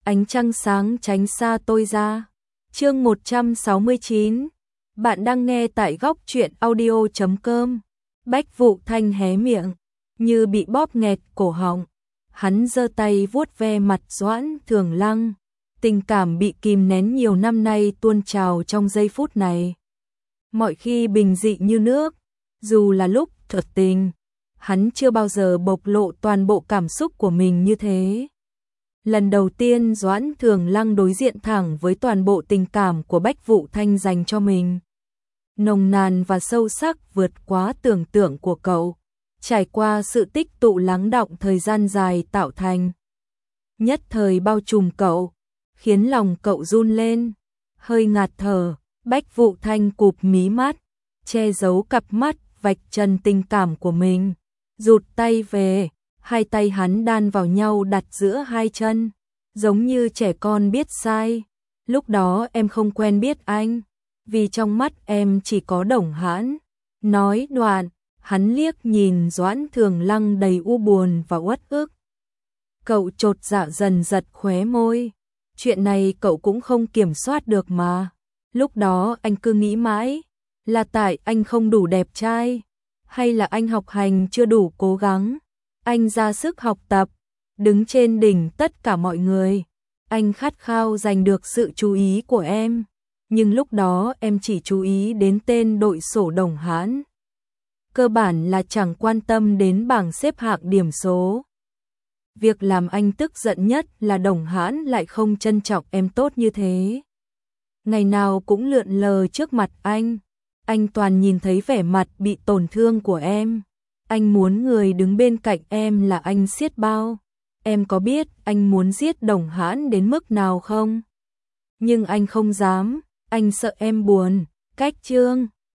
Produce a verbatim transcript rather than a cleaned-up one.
ánh trăng sáng tránh xa tôi ra. Chương một trăm sáu mươi chín. Bạn đang nghe tại góc truyện audio chấm com. Bách Vụ Thanh hé miệng, như bị bóp nghẹt cổ họng. Hắn giơ tay vuốt ve mặt Doãn Thường Lăng. Tình cảm bị kìm nén nhiều năm nay tuôn trào trong giây phút này. Mọi khi bình dị như nước, dù là lúc thật tình, hắn chưa bao giờ bộc lộ toàn bộ cảm xúc của mình như thế. Lần đầu tiên Doãn Thường Lăng đối diện thẳng với toàn bộ tình cảm của Bách Vụ Thanh dành cho mình. Nồng nàn và sâu sắc vượt quá tưởng tượng của cậu, trải qua sự tích tụ lắng đọng thời gian dài tạo thành. Nhất thời bao trùm cậu, khiến lòng cậu run lên, hơi ngạt thở. Bách Vụ Thanh cụp mí mắt, che giấu cặp mắt vạch trần tình cảm của mình, rụt tay về, hai tay hắn đan vào nhau đặt giữa hai chân, giống như trẻ con biết sai. Lúc đó em không quen biết anh, vì trong mắt em chỉ có Đồng Hãn. Nói đoạn, hắn liếc nhìn Doãn Thường Lăng đầy u buồn và uất ức. Cậu chột dạ dần giật khóe môi, chuyện này cậu cũng không kiểm soát được mà. Lúc đó anh cứ nghĩ mãi, là tại anh không đủ đẹp trai, hay là anh học hành chưa đủ cố gắng. Anh ra sức học tập, đứng trên đỉnh tất cả mọi người. Anh khát khao giành được sự chú ý của em, nhưng lúc đó em chỉ chú ý đến tên đội sổ Đồng Hãn. Cơ bản là chẳng quan tâm đến bảng xếp hạng điểm số. Việc làm anh tức giận nhất là Đồng Hãn lại không trân trọng em tốt như thế. Ngày nào cũng lượn lờ trước mặt anh, anh toàn nhìn thấy vẻ mặt bị tổn thương của em. Anh muốn người đứng bên cạnh em là anh xiết bao. Em có biết anh muốn giết Đồng Hãn đến mức nào không? Nhưng anh không dám, anh sợ em buồn. Cách chương